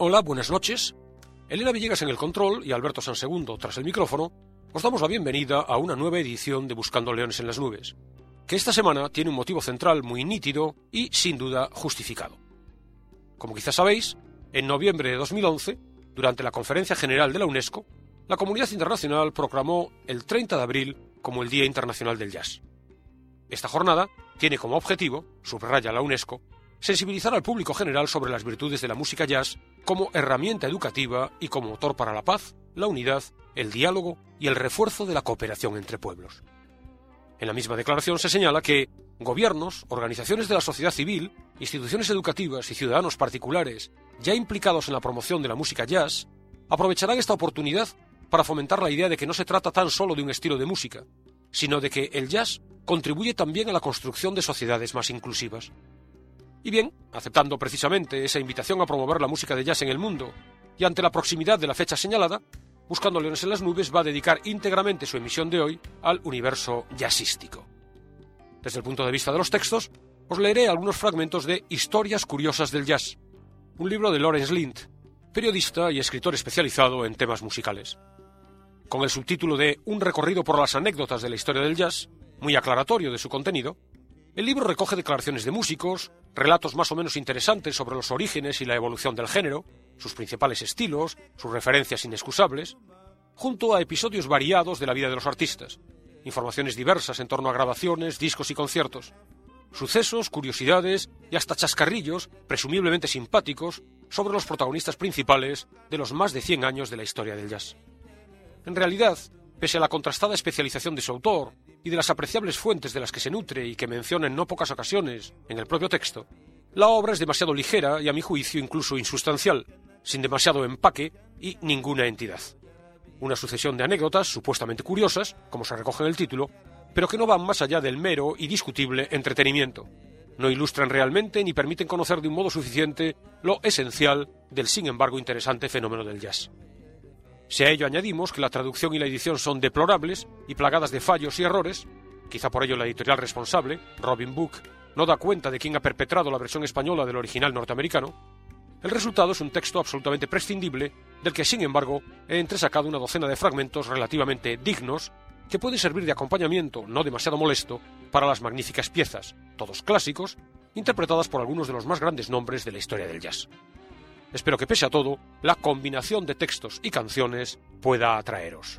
Hola, buenas noches. Elena Villegas en el control y Alberto Sansegundo tras el micrófono, os damos la bienvenida a una nueva edición de Buscando Leones en las Nubes, que esta semana tiene un motivo central muy nítido y, sin duda, justificado. Como quizás sabéis, en noviembre de 2011, durante la Conferencia General de la UNESCO, la comunidad internacional proclamó el 30 de abril como el Día Internacional del Jazz. Esta jornada tiene como objetivo, subraya la UNESCO, sensibilizar al público general sobre las virtudes de la música jazz como herramienta educativa y como motor para la paz, la unidad, el diálogo y el refuerzo de la cooperación entre pueblos. En la misma declaración se señala que gobiernos, organizaciones de la sociedad civil, instituciones educativas y ciudadanos particulares ya implicados en la promoción de la música jazz aprovecharán esta oportunidad para fomentar la idea de que no se trata tan solo de un estilo de música, sino de que el jazz contribuye también a la construcción de sociedades más inclusivas. Y bien, aceptando precisamente esa invitación a promover la música de jazz en el mundo, y ante la proximidad de la fecha señalada, Buscando Leones en las Nubes va a dedicar íntegramente su emisión de hoy al universo jazzístico. Desde el punto de vista de los textos, os leeré algunos fragmentos de Historias curiosas del jazz, un libro de Lawrence Lind, periodista y escritor especializado en temas musicales. Con el subtítulo de Un recorrido por las anécdotas de la historia del jazz, muy aclaratorio de su contenido, el libro recoge declaraciones de músicos, relatos más o menos interesantes sobre los orígenes y la evolución del género, sus principales estilos, sus referencias inexcusables, junto a episodios variados de la vida de los artistas, informaciones diversas en torno a grabaciones, discos y conciertos, sucesos, curiosidades y hasta chascarrillos, presumiblemente simpáticos, sobre los protagonistas principales de los más de 100 años de la historia del jazz. En realidad, pese a la contrastada especialización de su autor y de las apreciables fuentes de las que se nutre y que menciona en no pocas ocasiones en el propio texto, la obra es demasiado ligera y, a mi juicio, incluso insustancial, sin demasiado empaque y ninguna entidad. Una sucesión de anécdotas supuestamente curiosas, como se recoge en el título, pero que no van más allá del mero y discutible entretenimiento. No ilustran realmente ni permiten conocer de un modo suficiente lo esencial del, sin embargo, interesante fenómeno del jazz. Si a ello añadimos que la traducción y la edición son deplorables y plagadas de fallos y errores, quizá por ello la editorial responsable, Robin Book, no da cuenta de quién ha perpetrado la versión española del original norteamericano, el resultado es un texto absolutamente prescindible del que, sin embargo, he entresacado una docena de fragmentos relativamente dignos que pueden servir de acompañamiento no demasiado molesto para las magníficas piezas, todos clásicos, interpretadas por algunos de los más grandes nombres de la historia del jazz. Espero que, pese a todo, la combinación de textos y canciones pueda atraeros.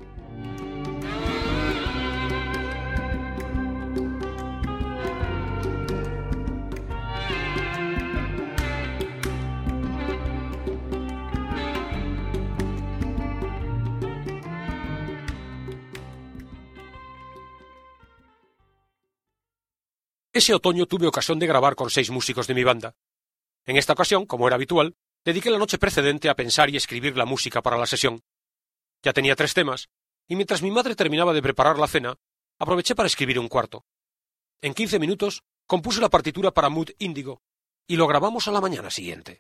Ese otoño tuve ocasión de grabar con 6 músicos de mi banda. En esta ocasión, como era habitual, dediqué la noche precedente a pensar y escribir la música para la sesión. Ya tenía 3 temas, y mientras mi madre terminaba de preparar la cena, aproveché para escribir un cuarto. En 15 minutos compuse la partitura para Mood Índigo, y lo grabamos a la mañana siguiente.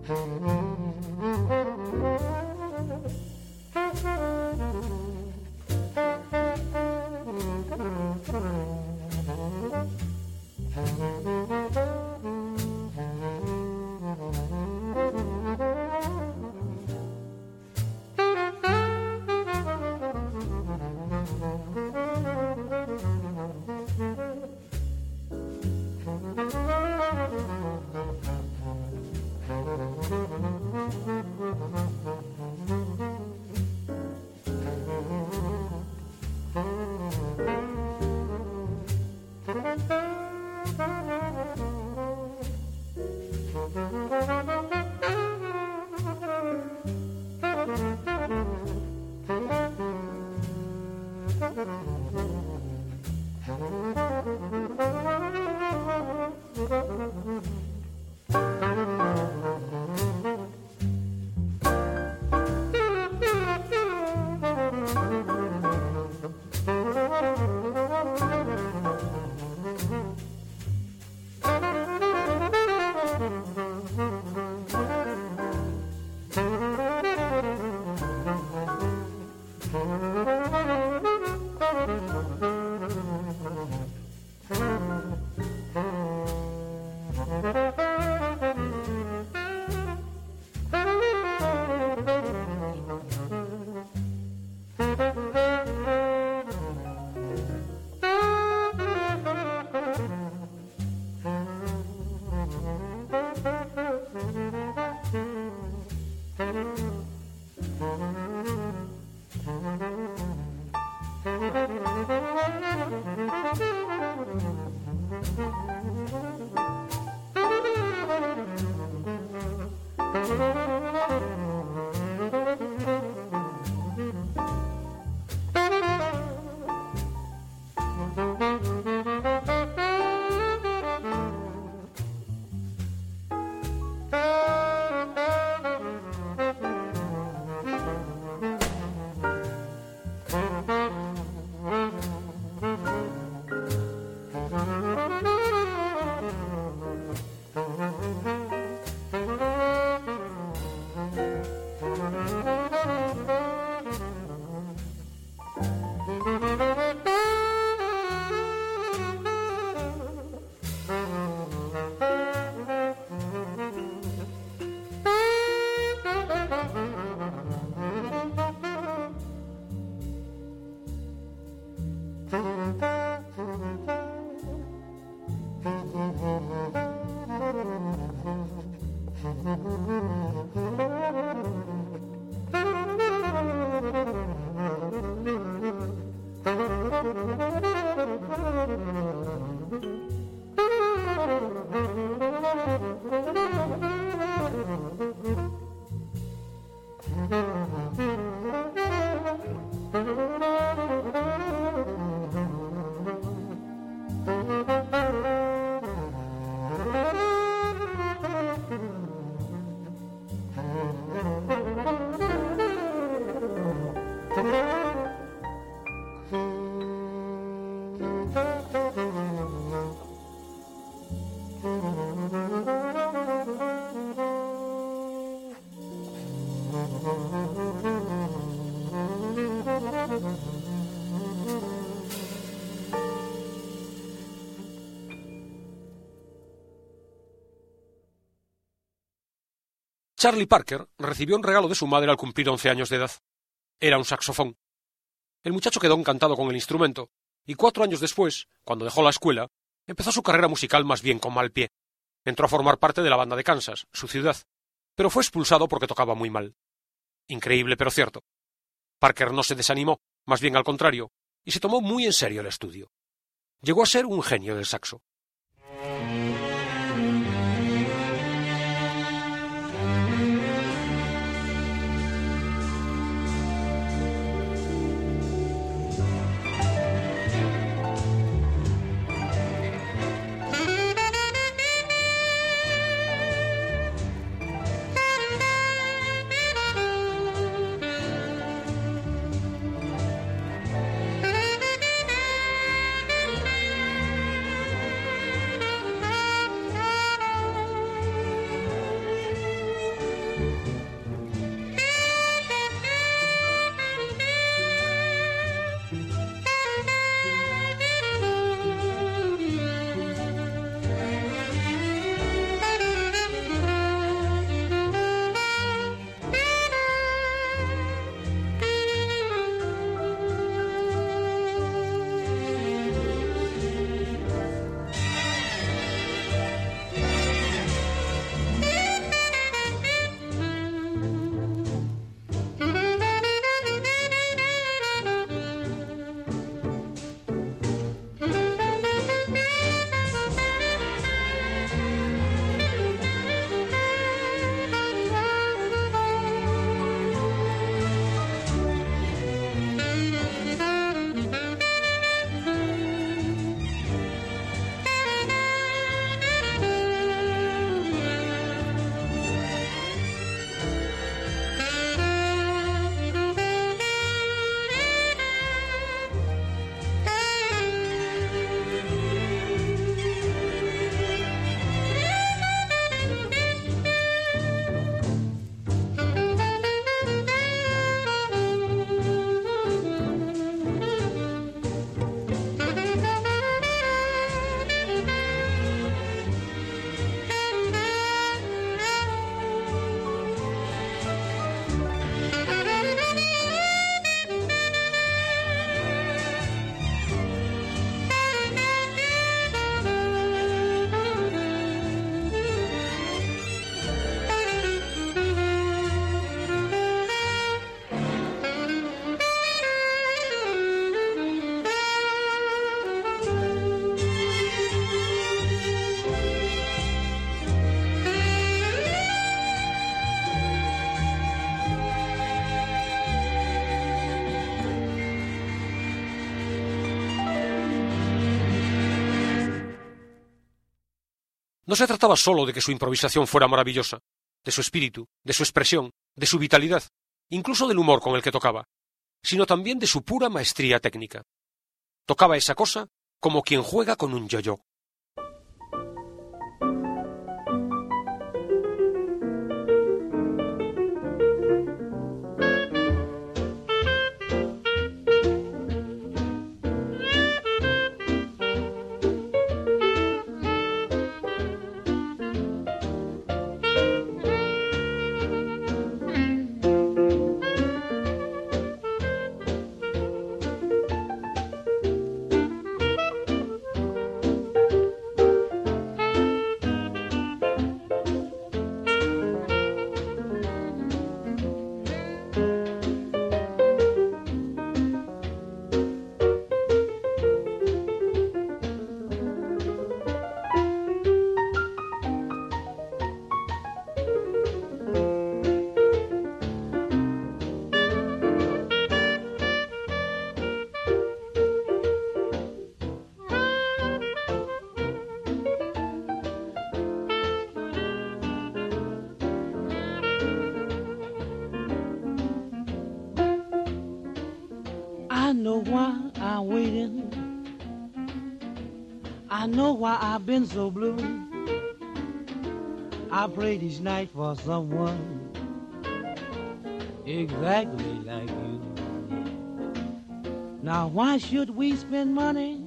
Charlie Parker recibió un regalo de su madre al cumplir 11 años de edad. Era un saxofón. El muchacho quedó encantado con el instrumento, y 4 años después, cuando dejó la escuela, empezó su carrera musical más bien con mal pie. Entró a formar parte de la banda de Kansas, su ciudad, pero fue expulsado porque tocaba muy mal. Increíble, pero cierto. Parker no se desanimó, más bien al contrario, y se tomó muy en serio el estudio. Llegó a ser un genio del saxo. No se trataba solo de que su improvisación fuera maravillosa, de su espíritu, de su expresión, de su vitalidad, incluso del humor con el que tocaba, sino también de su pura maestría técnica. Tocaba esa cosa como quien juega con un yo-yo. I know why I'm waiting. I know why I've been so blue. I prayed each night for someone exactly like you. Now why should we spend money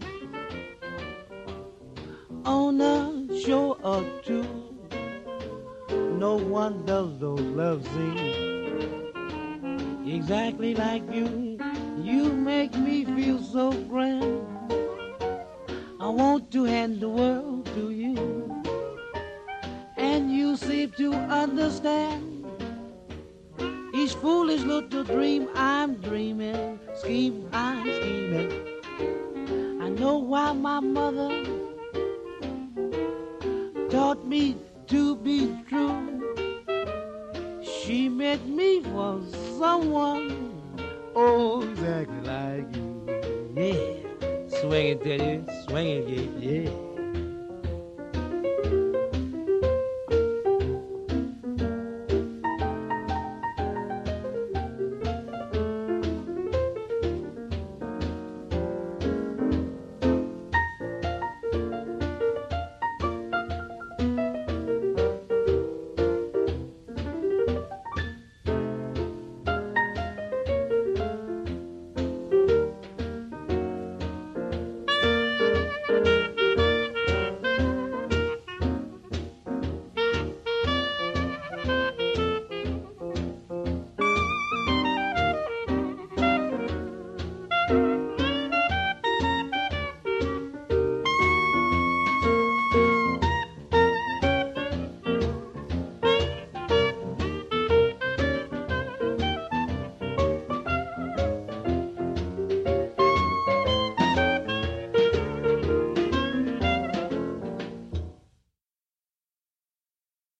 on a show or two? No one does those love scenes exactly like you. You make me feel so grand. I want to hand the world to you, and you seem to understand each foolish little dream I'm dreaming, scheme I'm scheming. I know why my mother taught me to be true. She meant me for someone, oh, exactly like you. Yeah, swing it, Teddy, swing it, yeah.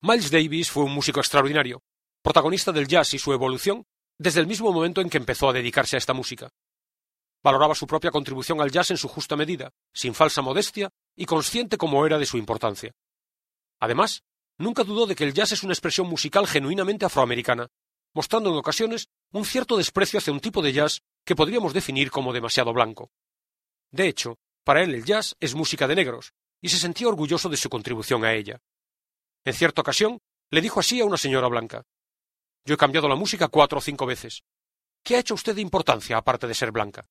Miles Davis fue un músico extraordinario, protagonista del jazz y su evolución desde el mismo momento en que empezó a dedicarse a esta música. Valoraba su propia contribución al jazz en su justa medida, sin falsa modestia y consciente como era de su importancia. Además, nunca dudó de que el jazz es una expresión musical genuinamente afroamericana, mostrando en ocasiones un cierto desprecio hacia un tipo de jazz que podríamos definir como demasiado blanco. De hecho, para él el jazz es música de negros, y se sentía orgulloso de su contribución a ella. En cierta ocasión, le dijo así a una señora blanca: «Yo he cambiado la música 4 o 5 veces. ¿Qué ha hecho usted de importancia aparte de ser blanca?»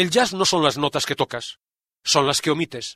El jazz no son las notas que tocas, son las que omites.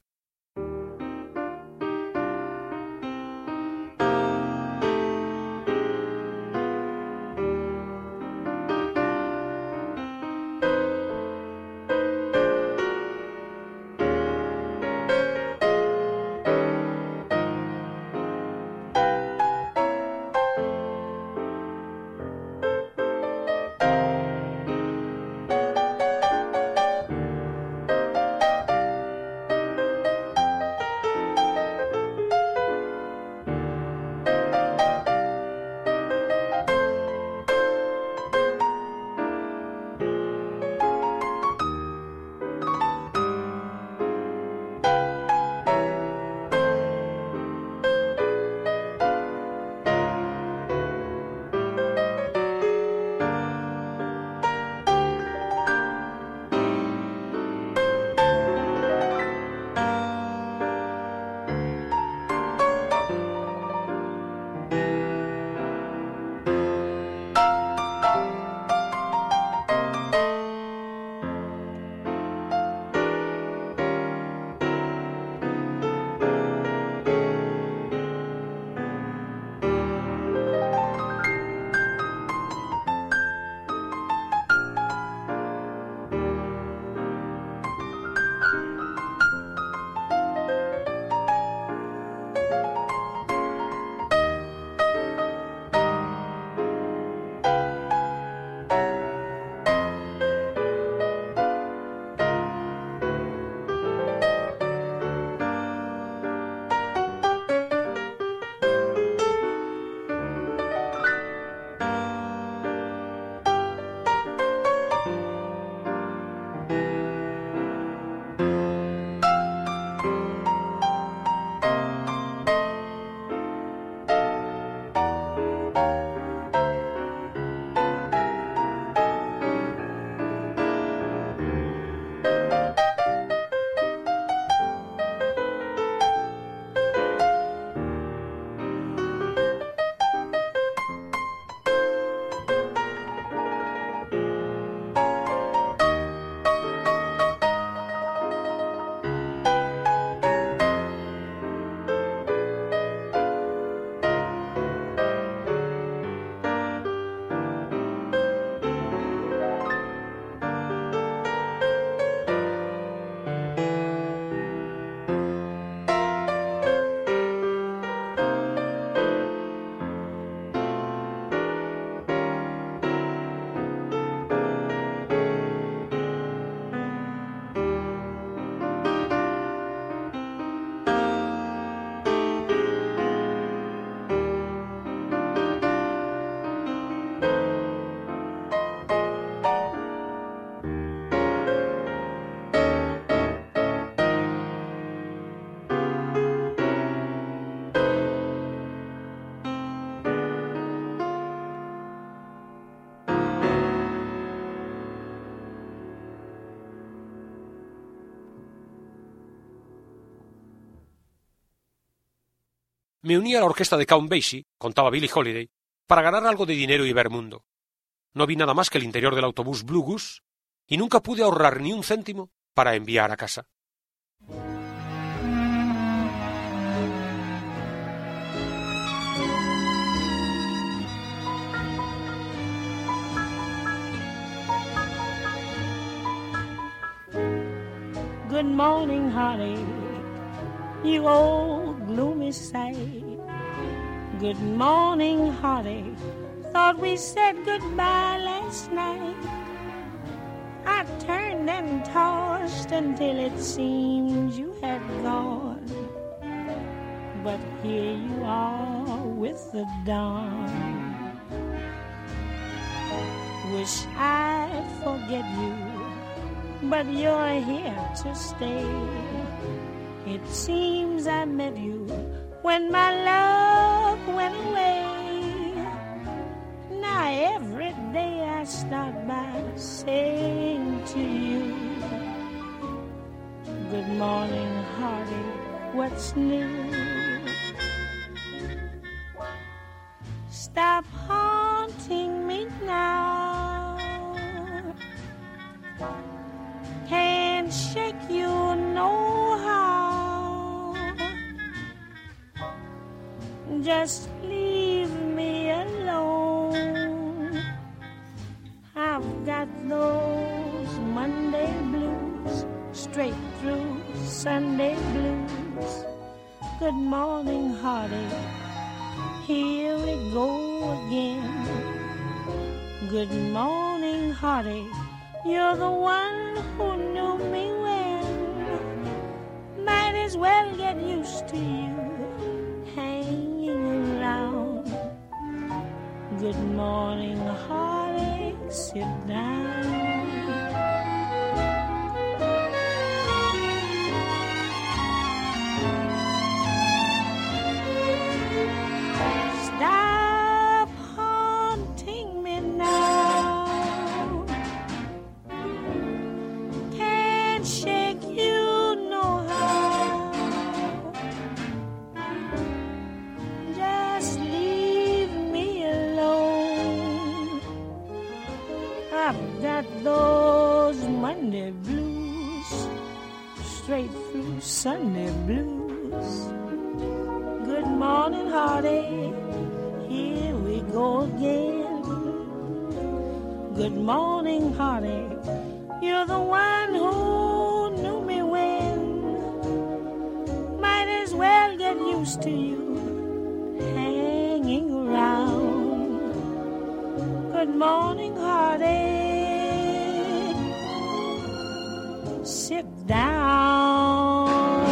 Me uní a la orquesta de Count Basie, contaba Billie Holiday, para ganar algo de dinero y ver mundo. No vi nada más que el interior del autobús Blue Goose y nunca pude ahorrar ni un céntimo para enviar a casa. Good morning, honey, you old gloomy sight. Good morning, honey, thought we said goodbye last night. I turned and tossed until it seemed you had gone. But here you are with the dawn. Wish I'd forget you, but you're here to stay. It seems I met you when my love went away. Now every day I start by saying to you, good morning, hearty, what's new? Stop haunting me now. Hey, just leave me alone. I've got those Monday blues, straight through Sunday blues. Good morning, heartache, here we go again. Good morning, heartache, you're the one who knew me when. Might as well get used to you hanging around. Good morning, heartache, sit down. Stop haunting me now. Can't shake you no how. Just leave me alone. I've got those Monday blues, straight through Sunday blues. Good morning, heartache, here we go again. Good morning, heartache, you're the one who knew me when. Might as well get used to you hanging around. Good morning, heartache, sit down.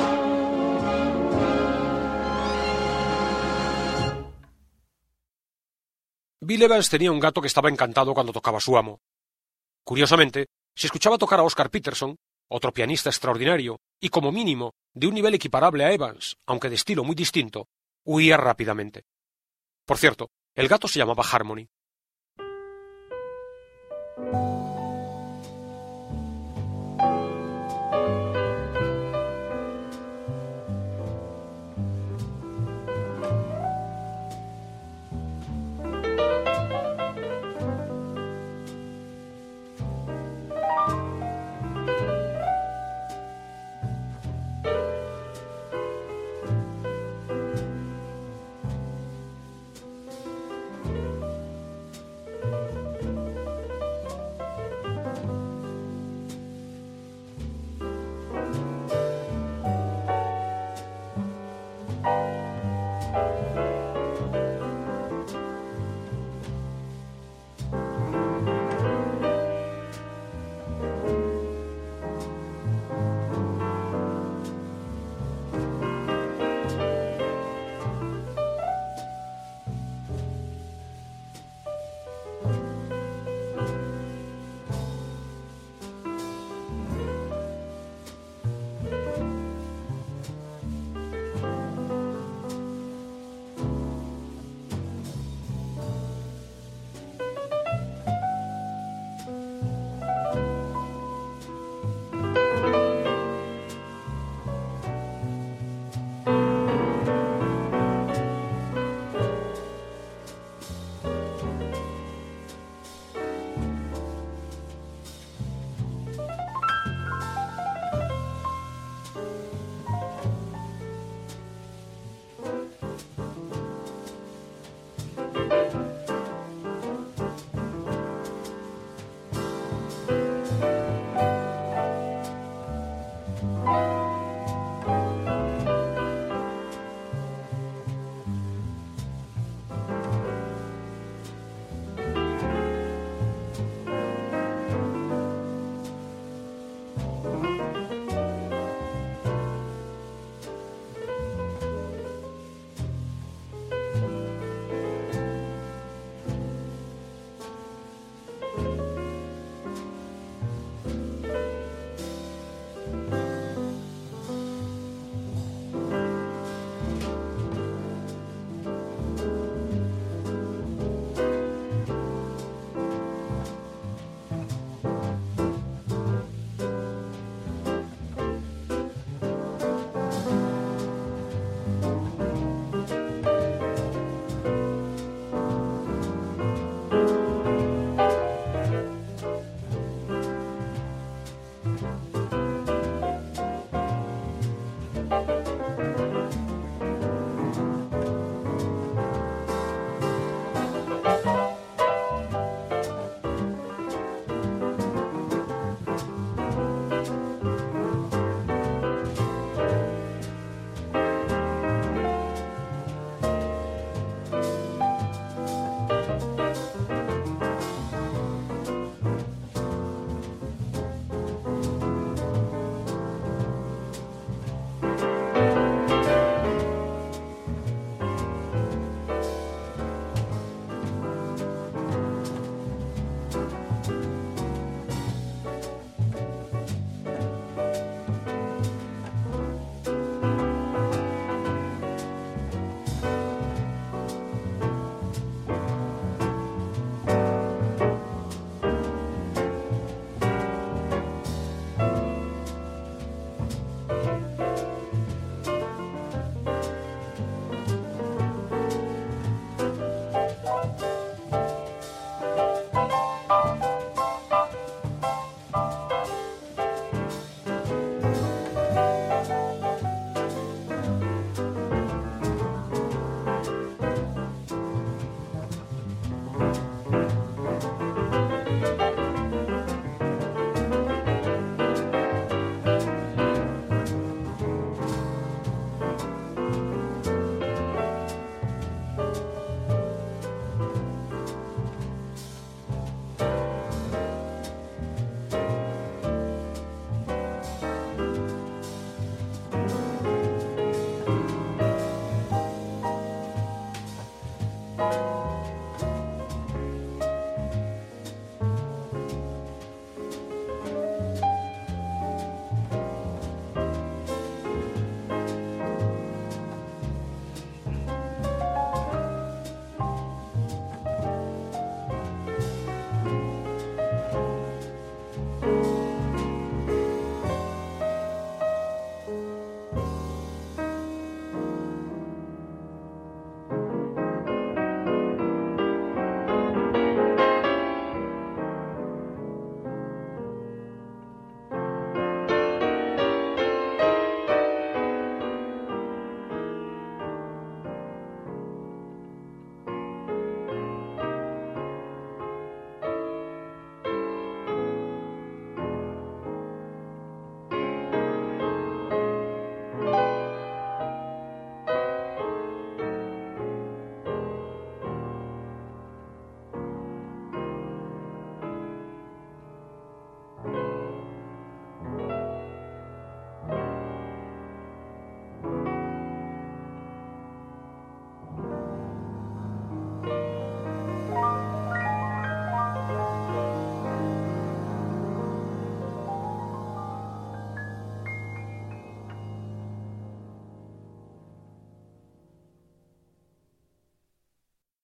Bill Evans tenía un gato que estaba encantado cuando tocaba a su amo. Curiosamente, si escuchaba tocar a Oscar Peterson, otro pianista extraordinario y como mínimo de un nivel equiparable a Evans, aunque de estilo muy distinto, huía rápidamente. Por cierto, el gato se llamaba Harmony.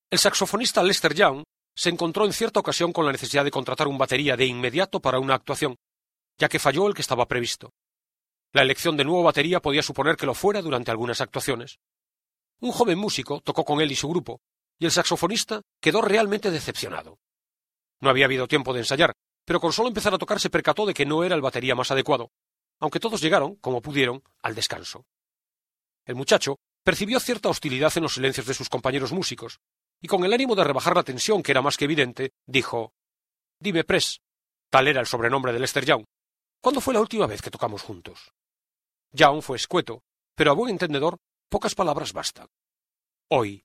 El saxofonista Lester Young se encontró en cierta ocasión con la necesidad de contratar un batería de inmediato para una actuación, ya que falló el que estaba previsto. La elección de nuevo batería podía suponer que lo fuera durante algunas actuaciones. Un joven músico tocó con él y su grupo, y el saxofonista quedó realmente decepcionado. No había habido tiempo de ensayar, pero con solo empezar a tocar se percató de que no era el batería más adecuado, aunque todos llegaron, como pudieron, al descanso. El muchacho percibió cierta hostilidad en los silencios de sus compañeros músicos, y con el ánimo de rebajar la tensión, que era más que evidente, dijo: «Dime, Press», tal era el sobrenombre de Lester Young, «¿cuándo fue la última vez que tocamos juntos?» Young fue escueto, pero a buen entendedor, pocas palabras bastan. «Hoy».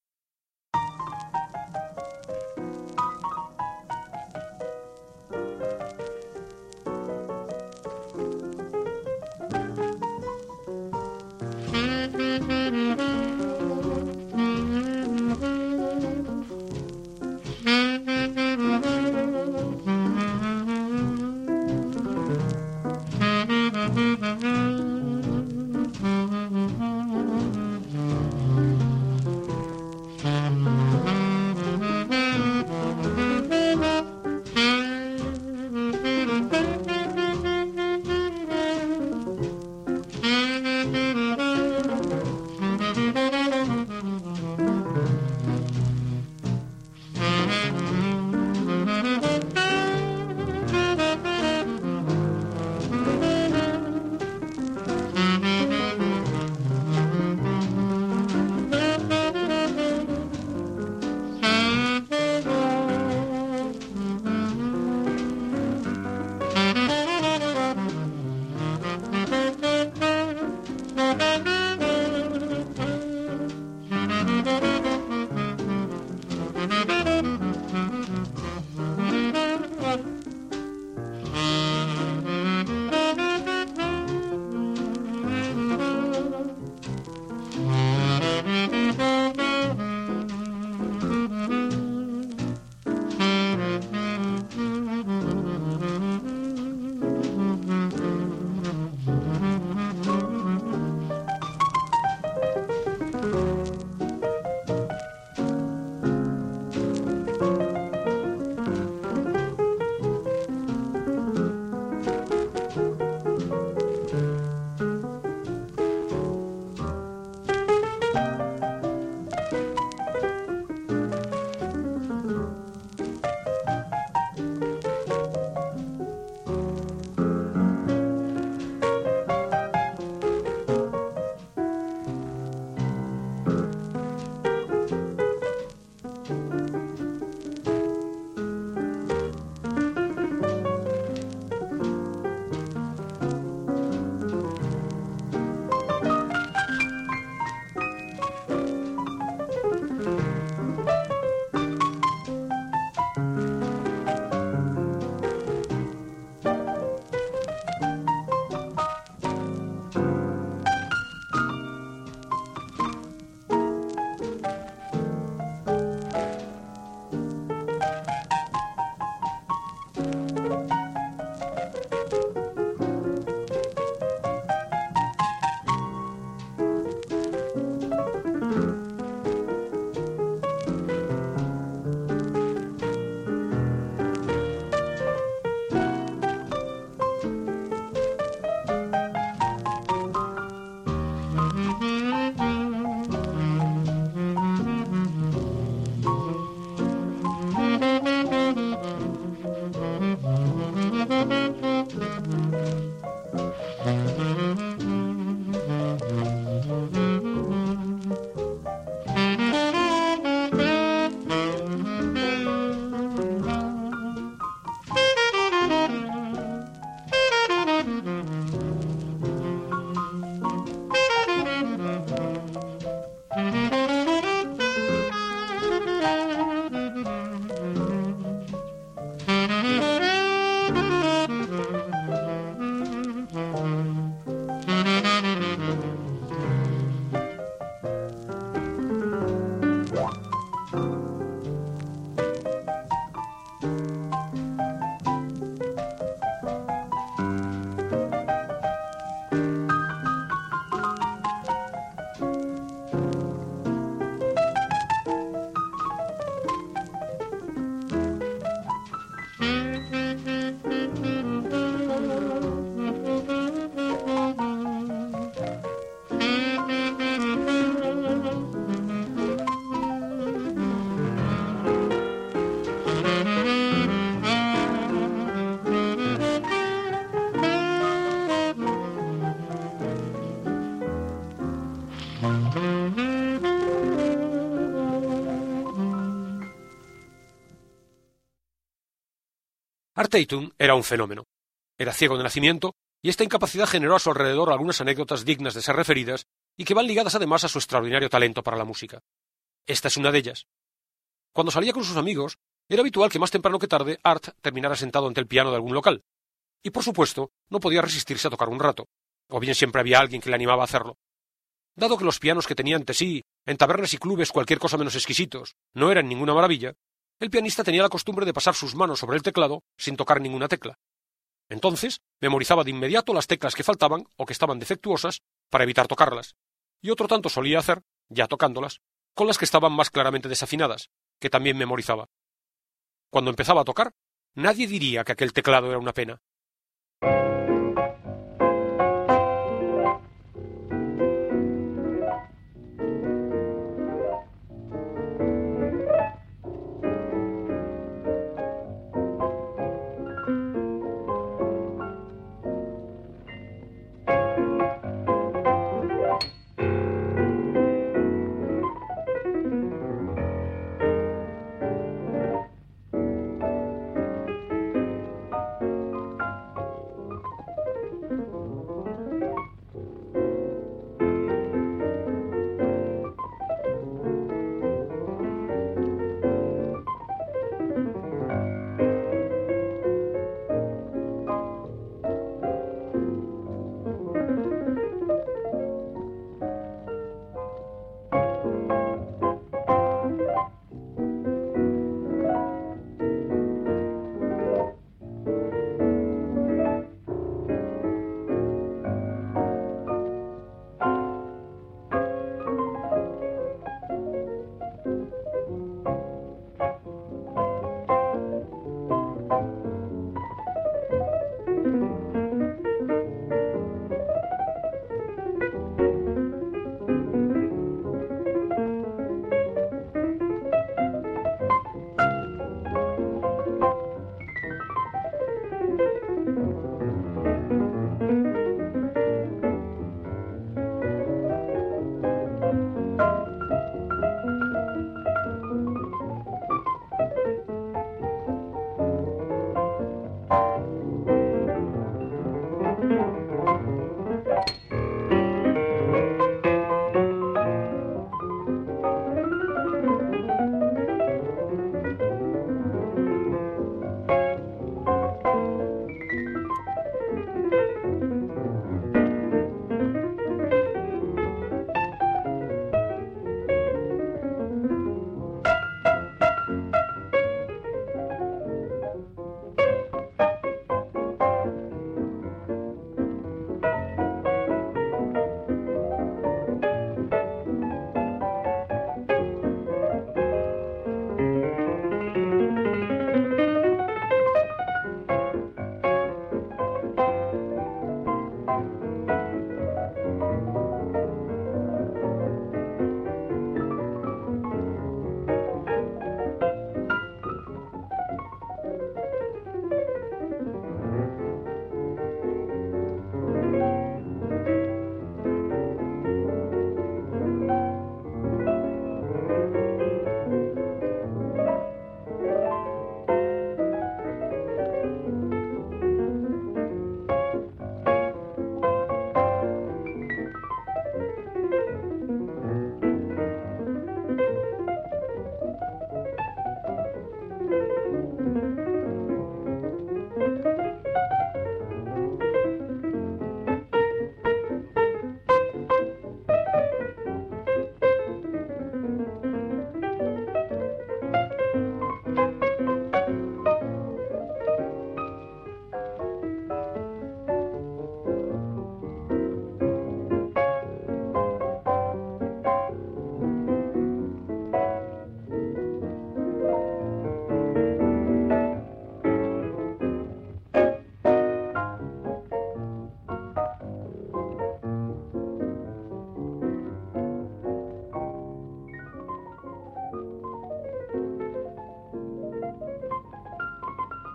Art Tatum era un fenómeno. Era ciego de nacimiento y esta incapacidad generó a su alrededor algunas anécdotas dignas de ser referidas y que van ligadas además a su extraordinario talento para la música. Esta es una de ellas. Cuando salía con sus amigos, era habitual que más temprano que tarde Art terminara sentado ante el piano de algún local. Y por supuesto, no podía resistirse a tocar un rato, o bien siempre había alguien que le animaba a hacerlo. Dado que los pianos que tenía ante sí, en tabernas y clubes cualquier cosa menos exquisitos, no eran ninguna maravilla, el pianista tenía la costumbre de pasar sus manos sobre el teclado sin tocar ninguna tecla. Entonces, memorizaba de inmediato las teclas que faltaban o que estaban defectuosas para evitar tocarlas, y otro tanto solía hacer, ya tocándolas, con las que estaban más claramente desafinadas, que también memorizaba. Cuando empezaba a tocar, nadie diría que aquel teclado era una pena.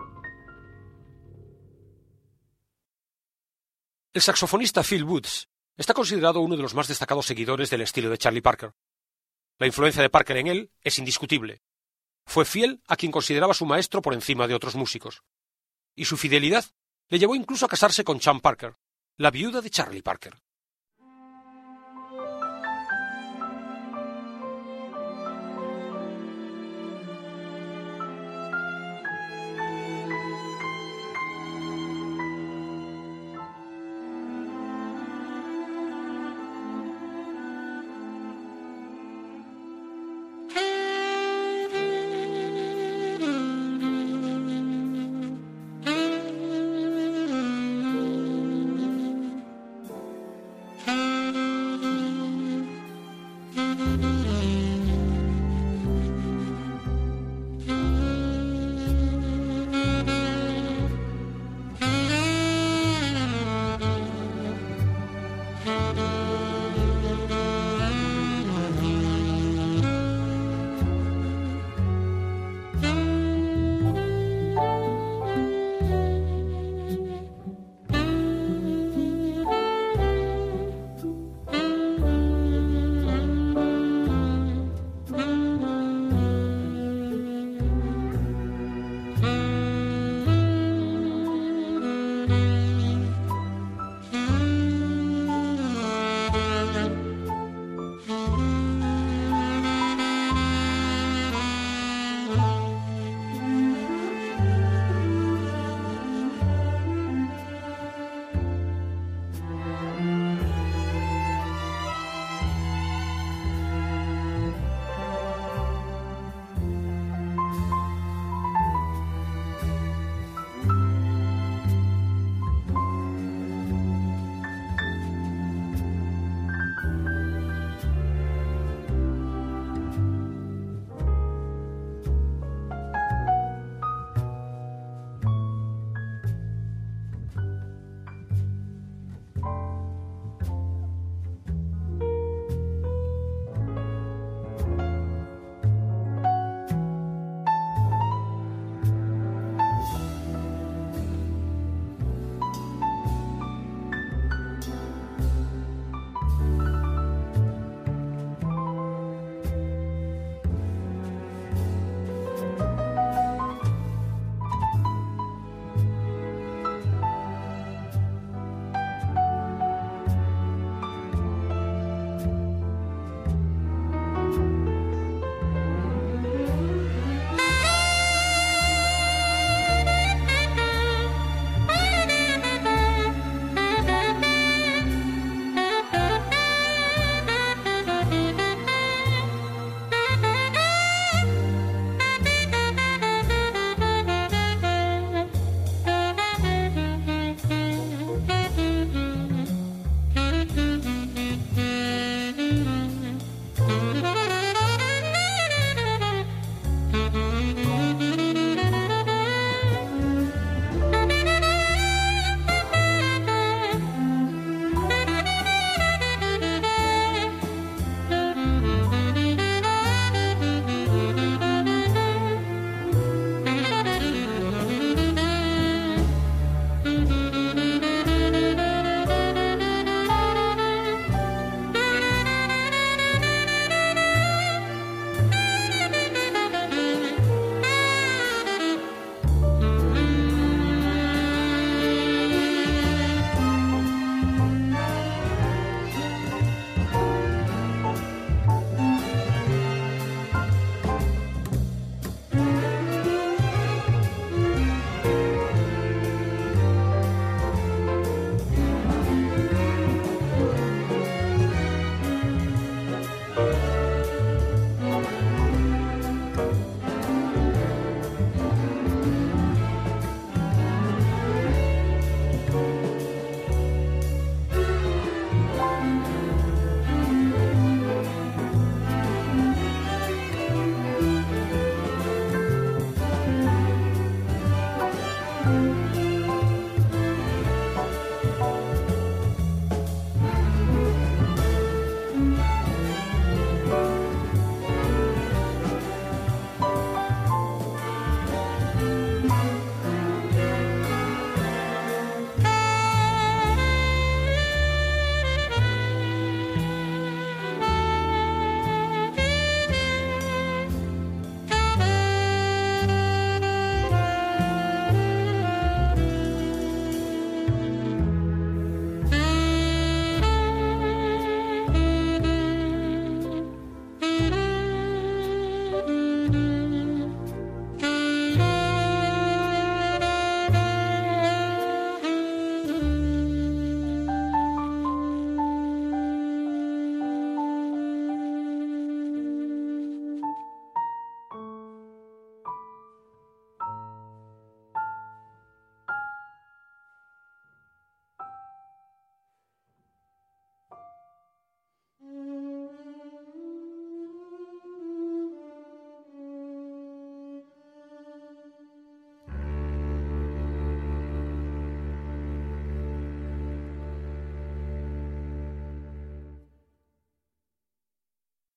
El saxofonista Phil Woods está considerado uno de los más destacados seguidores del estilo de Charlie Parker. La influencia de Parker en él es indiscutible. Fue fiel a quien consideraba su maestro por encima de otros músicos. Y su fidelidad le llevó incluso a casarse con Chan Parker, la viuda de Charlie Parker.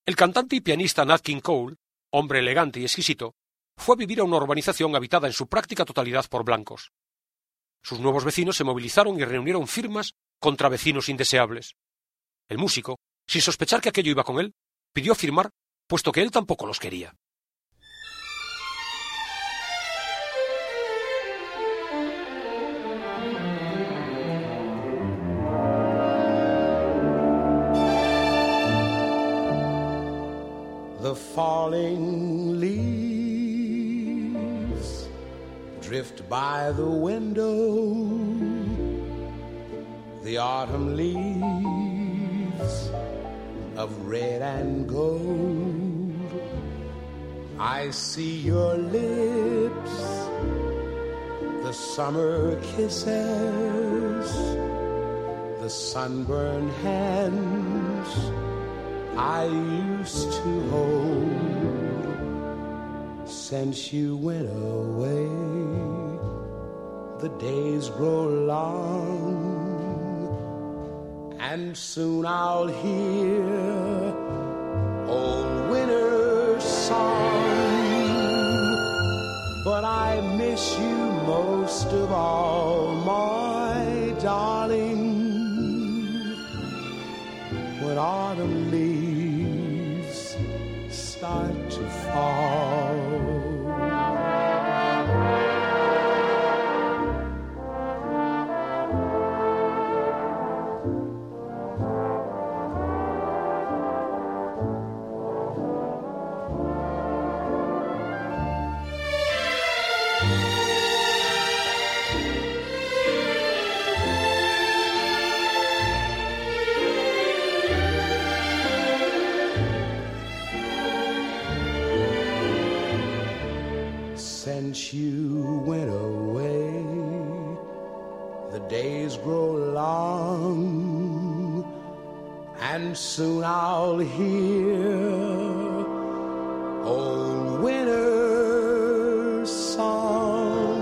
El cantante y pianista Nat King Cole, hombre elegante y exquisito, fue a vivir a una urbanización habitada en su práctica totalidad por blancos. Sus nuevos vecinos se movilizaron y reunieron firmas contra vecinos indeseables. El músico, sin sospechar que aquello iba con él, pidió firmar, puesto que él tampoco los quería. The falling leaves drift by the window, the autumn leaves of red and gold. I see your lips, the summer kisses, the sunburned hands I used to hold. Since you went away, the days grow long, and soon I'll hear old winter's song. But I miss you most of all, my darling, when autumn leaves start to fall. Since you went away, the days grow long, and soon I'll hear old winter's song.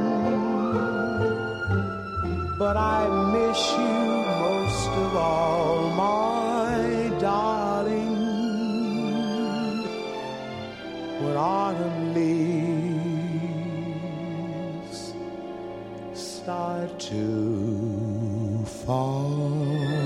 But I miss you most of all, my darling, when autumn leaves start to fall.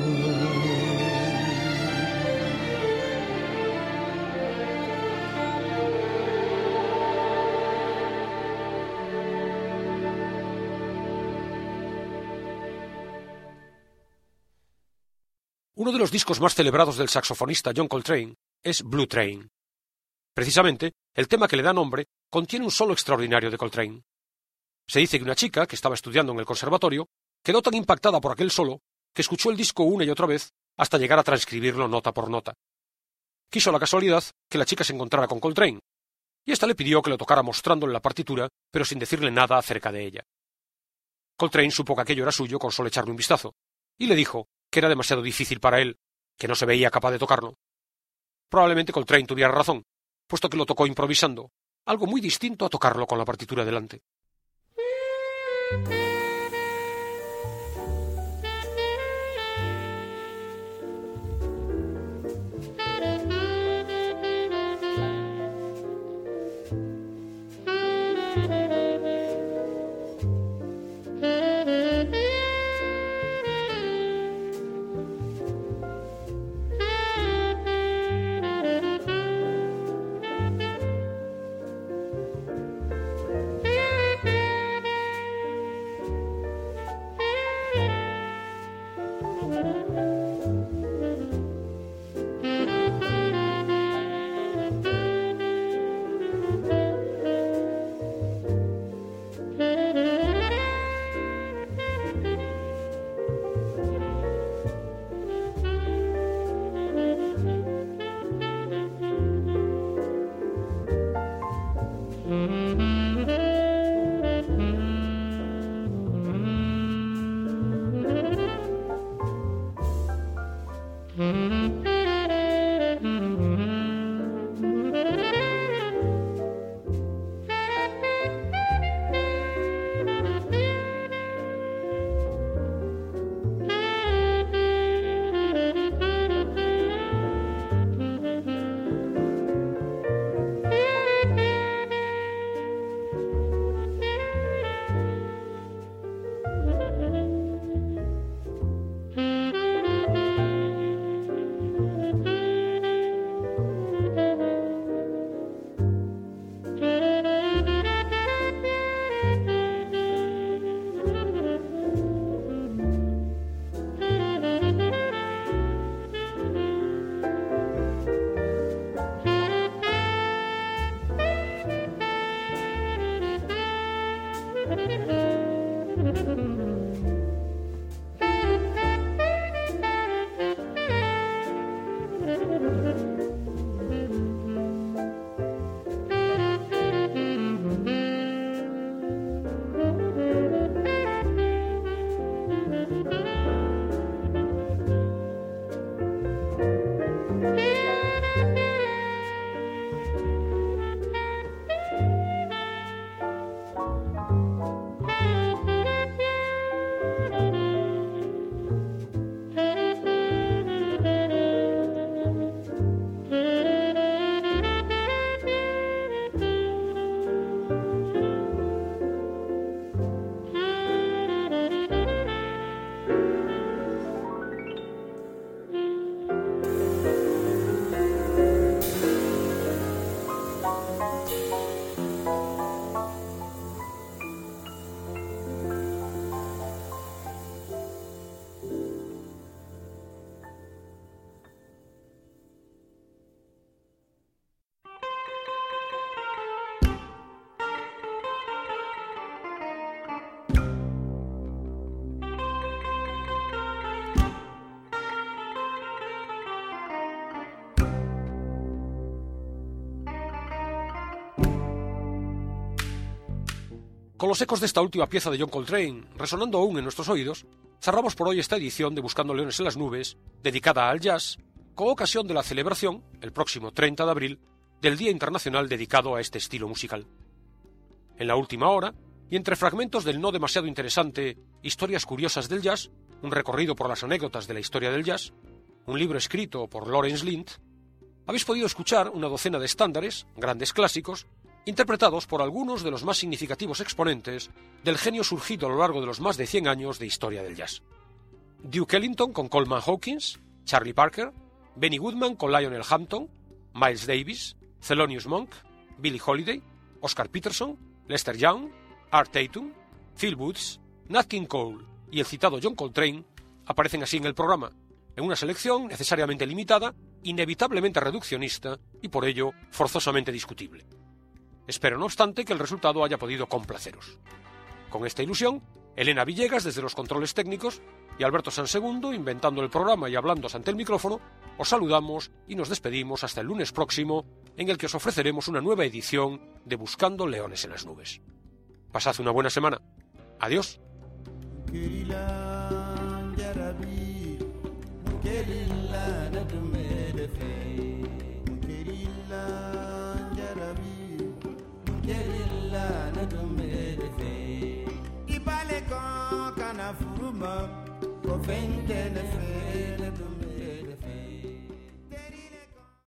Uno de los discos más celebrados del saxofonista John Coltrane es Blue Train. Precisamente, el tema que le da nombre contiene un solo extraordinario de Coltrane. Se dice que una chica, que estaba estudiando en el conservatorio, quedó tan impactada por aquel solo que escuchó el disco una y otra vez hasta llegar a transcribirlo nota por nota. Quiso la casualidad que la chica se encontrara con Coltrane, y ésta le pidió que lo tocara mostrándole la partitura, pero sin decirle nada acerca de ella. Coltrane supo que aquello era suyo con solo echarle un vistazo, y le dijo que era demasiado difícil para él, que no se veía capaz de tocarlo. Probablemente Coltrane tuviera razón, puesto que lo tocó improvisando, algo muy distinto a tocarlo con la partitura delante. Con los ecos de esta última pieza de John Coltrane resonando aún en nuestros oídos, cerramos por hoy esta edición de Buscando Leones en las Nubes, dedicada al jazz, con ocasión de la celebración, el próximo 30 de abril, del Día Internacional dedicado a este estilo musical. En la última hora, y entre fragmentos del no demasiado interesante Historias curiosas del jazz, un recorrido por las anécdotas de la historia del jazz, un libro escrito por Lawrence Lint, habéis podido escuchar una docena de estándares, grandes clásicos, interpretados por algunos de los más significativos exponentes del genio surgido a lo largo de los más de 100 años de historia del jazz. Duke Ellington con Coleman Hawkins, Charlie Parker, Benny Goodman con Lionel Hampton, Miles Davis, Thelonious Monk, Billie Holiday, Oscar Peterson, Lester Young, Art Tatum, Phil Woods, Nat King Cole y el citado John Coltrane aparecen así en el programa, en una selección necesariamente limitada, inevitablemente reduccionista y por ello forzosamente discutible. Espero, no obstante, que el resultado haya podido complaceros. Con esta ilusión, Elena Villegas desde los controles técnicos y Alberto Sansegundo inventando el programa y hablándose ante el micrófono, os saludamos y nos despedimos hasta el lunes próximo, en el que os ofreceremos una nueva edición de Buscando Leones en las Nubes. Pasad una buena semana. Adiós. Ibale kan kana furuma ko fente ne fe ne dum